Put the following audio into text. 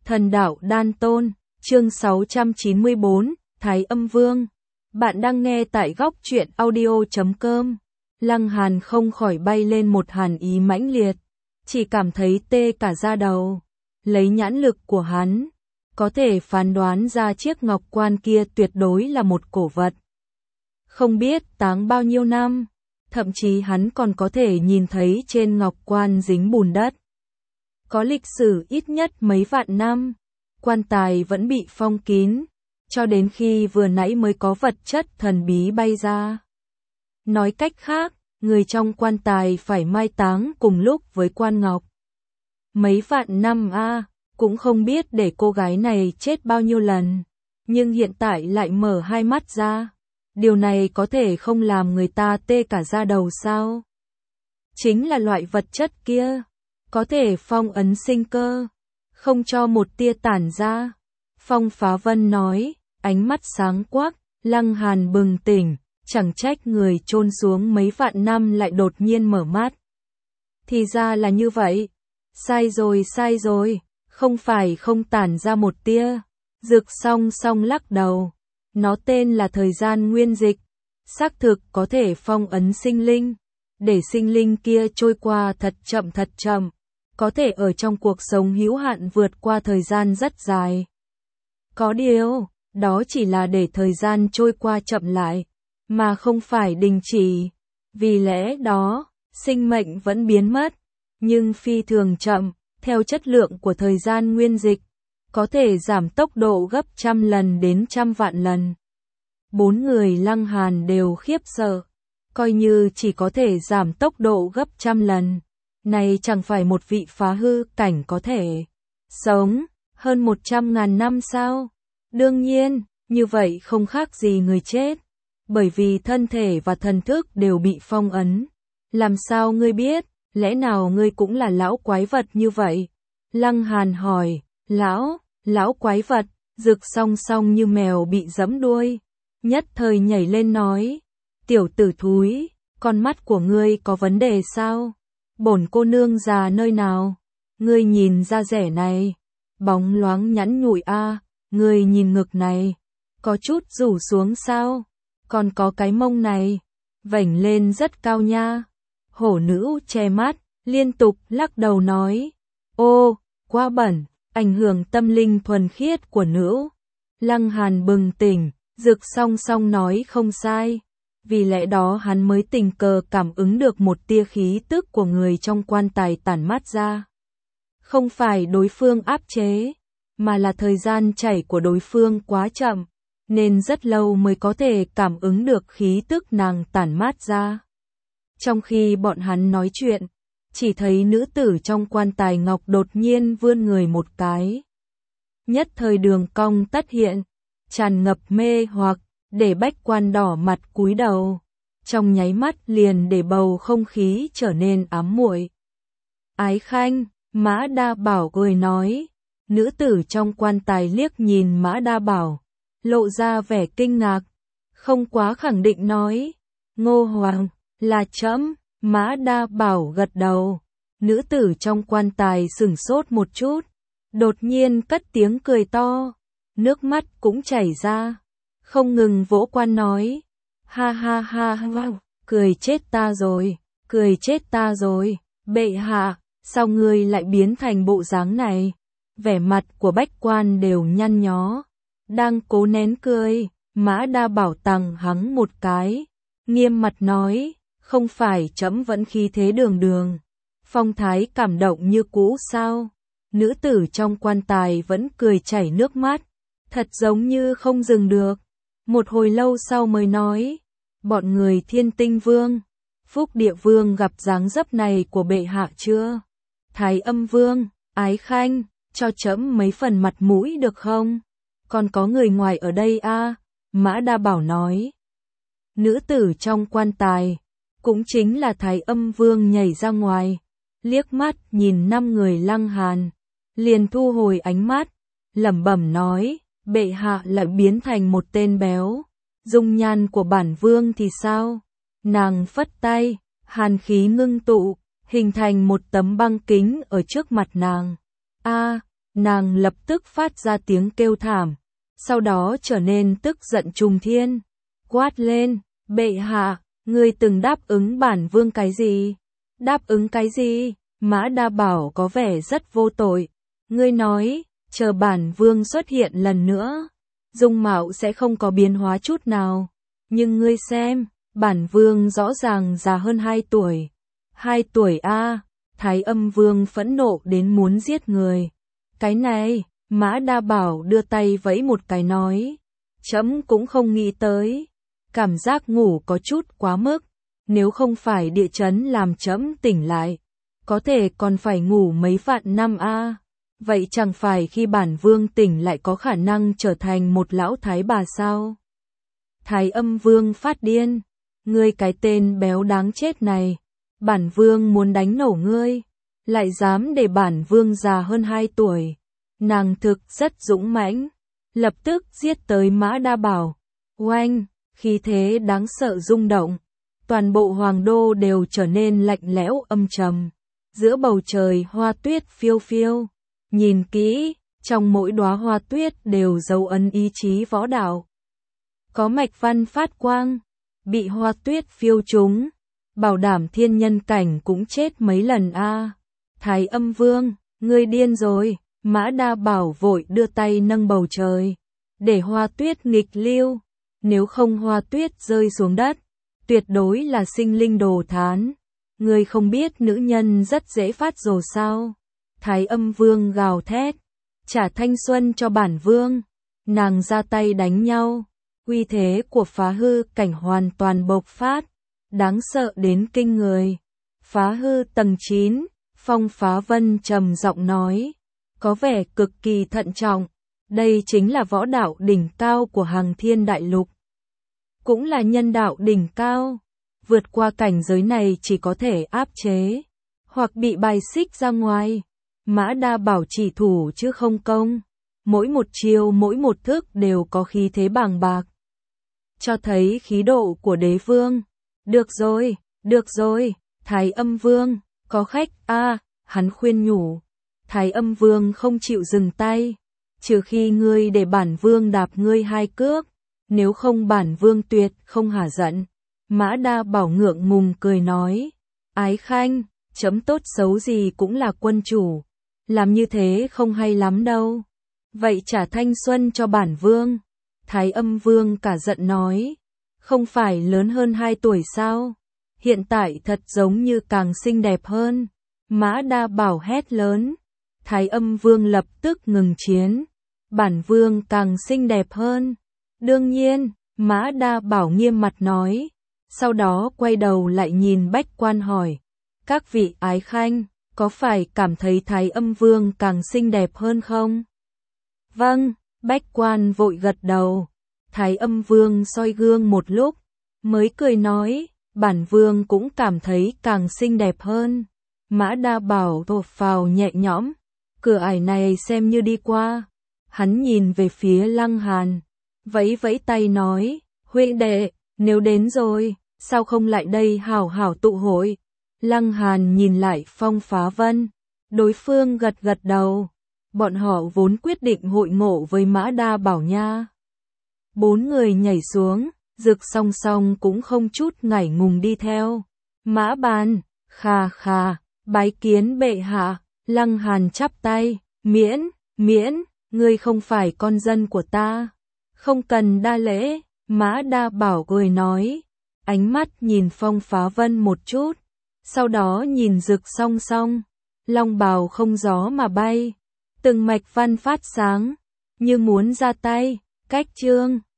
Thần đạo đan tôn, chương 694, Thái Âm Vương. Bạn đang nghe tại góc truyện audio.com. Lăng Hàn không khỏi bay lên một hàn ý mãnh liệt, chỉ cảm thấy tê cả da đầu. Lấy nhãn lực của hắn, có thể phán đoán ra chiếc ngọc quan kia tuyệt đối là một cổ vật. Không biết táng bao nhiêu năm, thậm chí hắn còn có thể nhìn thấy trên ngọc quan dính bùn đất. Có lịch sử ít nhất mấy vạn năm, quan tài vẫn bị phong kín, cho đến khi vừa nãy mới có vật chất thần bí bay ra. Nói cách khác, người trong quan tài phải mai táng cùng lúc với quan ngọc. Mấy vạn năm cũng không biết để cô gái này chết bao nhiêu lần, nhưng hiện tại lại mở hai mắt ra. Điều này có thể không làm người ta tê cả da đầu sao? Chính là loại vật chất kia, có thể phong ấn sinh cơ, không cho một tia tản ra. Phong Phá Vân nói, ánh mắt sáng quắc. Lăng Hàn bừng tỉnh, chẳng trách người chôn xuống mấy vạn năm lại đột nhiên mở mắt. Thì ra là như vậy. Sai rồi, không phải không tản ra một tia. Dực Song Song lắc đầu. Nó tên là thời gian nguyên dịch, xác thực có thể phong ấn sinh linh, để sinh linh kia trôi qua thật chậm, có thể ở trong cuộc sống hữu hạn vượt qua thời gian rất dài. Có điều, đó chỉ là để thời gian trôi qua chậm lại, mà không phải đình chỉ. Vì lẽ đó, sinh mệnh vẫn biến mất, nhưng phi thường chậm, theo chất lượng của thời gian nguyên dịch, có thể giảm tốc độ gấp 100 lần đến 100 vạn lần. 4 người Lăng Hàn đều khiếp sợ, coi như chỉ có thể giảm tốc độ gấp 100 lần. Này chẳng phải một vị phá hư cảnh có thể sống hơn 100.000 năm sao? Đương nhiên, như vậy không khác gì người chết, bởi vì thân thể và thần thức đều bị phong ấn. Làm sao ngươi biết, lẽ nào ngươi cũng là lão quái vật như vậy? Lăng Hàn hỏi, lão quái vật. Dực Song Song như mèo bị giẫm đuôi, nhất thời nhảy lên nói, tiểu tử thúi, con mắt của ngươi có vấn đề sao? Bổn cô nương già nơi nào? Ngươi nhìn da rẻ này, bóng loáng nhẵn nhụi ngươi nhìn ngực này, có chút rủ xuống sao? Còn có cái mông này, vểnh lên rất cao nha. Hổ nữ che mắt, liên tục lắc đầu nói, ô, quá bẩn, ảnh hưởng tâm linh thuần khiết của nữ. Lăng Hàn bừng tỉnh, Dực Song Song nói không sai. Vì lẽ đó hắn mới tình cờ cảm ứng được một tia khí tức của người trong quan tài tản mát ra. Không phải đối phương áp chế, mà là thời gian chảy của đối phương quá chậm, nên rất lâu mới có thể cảm ứng được khí tức nàng tản mát ra. Trong khi bọn hắn nói chuyện, chỉ thấy nữ tử trong quan tài ngọc đột nhiên vươn người một cái. Nhất thời đường cong tất hiện, tràn ngập mê hoặc, để Bách Quan đỏ mặt cúi đầu, trong nháy mắt liền để bầu không khí trở nên ám muội. Ái Khanh, Mã Đa Bảo cười nói. Nữ tử trong quan tài liếc nhìn Mã Đa Bảo, lộ ra vẻ kinh ngạc, không quá khẳng định nói, Ngô Hoàng, là trẫm. Mã Đa Bảo gật đầu. Nữ tử trong quan tài sửng sốt một chút, đột nhiên cất tiếng cười to, nước mắt cũng chảy ra, không ngừng vỗ quan nói, ha, cười chết ta rồi, bệ hạ, sao ngươi lại biến thành bộ dáng này? Vẻ mặt của Bách Quan đều nhăn nhó, đang cố nén cười. Mã Đa Bảo tằng hắng một cái, nghiêm mặt nói, không phải trẫm vẫn khí thế đường, phong thái cảm động như cũ sao? Nữ tử trong quan tài vẫn cười chảy nước mắt, thật giống như không dừng được. Một hồi lâu sau mới nói, bọn người Thiên Tinh Vương, Phúc Địa Vương gặp dáng dấp này của bệ hạ chưa? Thái Âm Vương, Ái Khanh, cho trẫm mấy phần mặt mũi được không? Còn có người ngoài ở đây Mã Đa Bảo nói. Nữ tử trong quan tài, cũng chính là Thái Âm Vương nhảy ra ngoài, liếc mắt nhìn 5 người Lăng Hàn, liền thu hồi ánh mắt, lẩm bẩm nói, bệ hạ lại biến thành một tên béo, dung nhan của bản vương thì sao? Nàng phất tay, hàn khí ngưng tụ, hình thành một tấm băng kính ở trước mặt nàng. nàng lập tức phát ra tiếng kêu thảm, sau đó trở nên tức giận trùng thiên, quát lên, bệ hạ, ngươi từng đáp ứng bản vương cái gì? Đáp ứng cái gì? Mã Đa Bảo có vẻ rất vô tội. Ngươi nói, chờ bản vương xuất hiện lần nữa, dung mạo sẽ không có biến hóa chút nào. Nhưng ngươi xem, bản vương rõ ràng già hơn 2 tuổi. 2 tuổi a, Thái Âm Vương phẫn nộ đến muốn giết người. Cái này, Mã Đa Bảo đưa tay vẫy một cái nói, trẫm cũng không nghĩ tới. Cảm giác ngủ có chút quá mức, nếu không phải địa chấn làm trẫm tỉnh lại, có thể còn phải ngủ mấy vạn năm a. Vậy chẳng phải khi bản vương tỉnh lại có khả năng trở thành một lão thái bà sao? Thái Âm Vương phát điên, ngươi cái tên béo đáng chết này, bản vương muốn đánh nổ ngươi, lại dám để bản vương già hơn 2 tuổi. Nàng thực rất dũng mãnh, lập tức giết tới Mã Đa Bảo. Oanh, khí thế đáng sợ rung động, toàn bộ hoàng đô đều trở nên lạnh lẽo âm trầm. Giữa bầu trời hoa tuyết phiêu phiêu, nhìn kỹ, trong mỗi đóa hoa tuyết đều dấu ấn ý chí võ đạo. Có mạch văn phát quang, bị hoa tuyết phiêu trúng, bảo đảm thiên nhân cảnh cũng chết mấy lần a. Thái Âm Vương, ngươi điên rồi. Mã Đa Bảo vội đưa tay nâng bầu trời, để hoa tuyết nghịch lưu, nếu không hoa tuyết rơi xuống đất, tuyệt đối là sinh linh đồ thán. Ngươi không biết nữ nhân rất dễ phát rồ sao? Thái Âm Vương gào thét, trả thanh xuân cho bản vương. Nàng ra tay đánh nhau, uy thế của phá hư cảnh hoàn toàn bộc phát, đáng sợ đến kinh người. Phá hư tầng 9, Phong Phá Vân trầm giọng nói, có vẻ cực kỳ thận trọng, đây chính là võ đạo đỉnh cao của Hằng Thiên Đại Lục. Cũng là nhân đạo đỉnh cao, vượt qua cảnh giới này chỉ có thể áp chế, hoặc bị bài xích ra ngoài. Mã Đa Bảo chỉ thủ chứ không công, mỗi một chiêu mỗi một thức đều có khí thế bàng bạc, cho thấy khí độ của đế vương. Được rồi, Thái Âm Vương, có khách a, hắn khuyên nhủ. Thái Âm Vương không chịu dừng tay, trừ khi ngươi để bản vương đạp ngươi 2 cước, nếu không bản vương tuyệt không hả giận. Mã Đa Bảo ngượng ngùng cười nói, ái khanh, chấm tốt xấu gì cũng là quân chủ, làm như thế không hay lắm đâu. Vậy trả thanh xuân cho bản vương. Thái Âm Vương cả giận nói, không phải lớn hơn 2 tuổi sao? Hiện tại thật giống như càng xinh đẹp hơn. Mã Đa Bảo hét lớn. Thái Âm Vương lập tức ngừng chiến. Bản vương càng xinh đẹp hơn. Đương nhiên, Mã Đa Bảo nghiêm mặt nói. Sau đó quay đầu lại nhìn Bách Quan hỏi. Các vị ái khanh, có phải cảm thấy Thái Âm Vương càng xinh đẹp hơn không? Vâng, Bách Quan vội gật đầu. Thái Âm Vương soi gương một lúc, mới cười nói, bản vương cũng cảm thấy càng xinh đẹp hơn. Mã Đa Bảo thở phào nhẹ nhõm, cửa ải này xem như đi qua. Hắn nhìn về phía Lăng Hàn, vẫy vẫy tay nói, huynh đệ, nếu đến rồi, sao không lại đây hảo hảo tụ hội? Lăng Hàn nhìn lại Phong Phá Vân, đối phương gật gật đầu. Bọn họ vốn quyết định hội ngộ với Mã Đa Bảo nha. 4 người nhảy xuống, Dực Song Song cũng không chút ngại ngùng đi theo. Mã Bàn, khà khà, bái kiến bệ hạ. Lăng Hàn chắp tay, miễn, ngươi không phải con dân của ta, không cần đa lễ. Mã Đa Bảo cười nói, ánh mắt nhìn Phong Phá Vân một chút, sau đó nhìn Dực Song Song, long bào không gió mà bay, từng mạch văn phát sáng, như muốn ra tay. Cách chương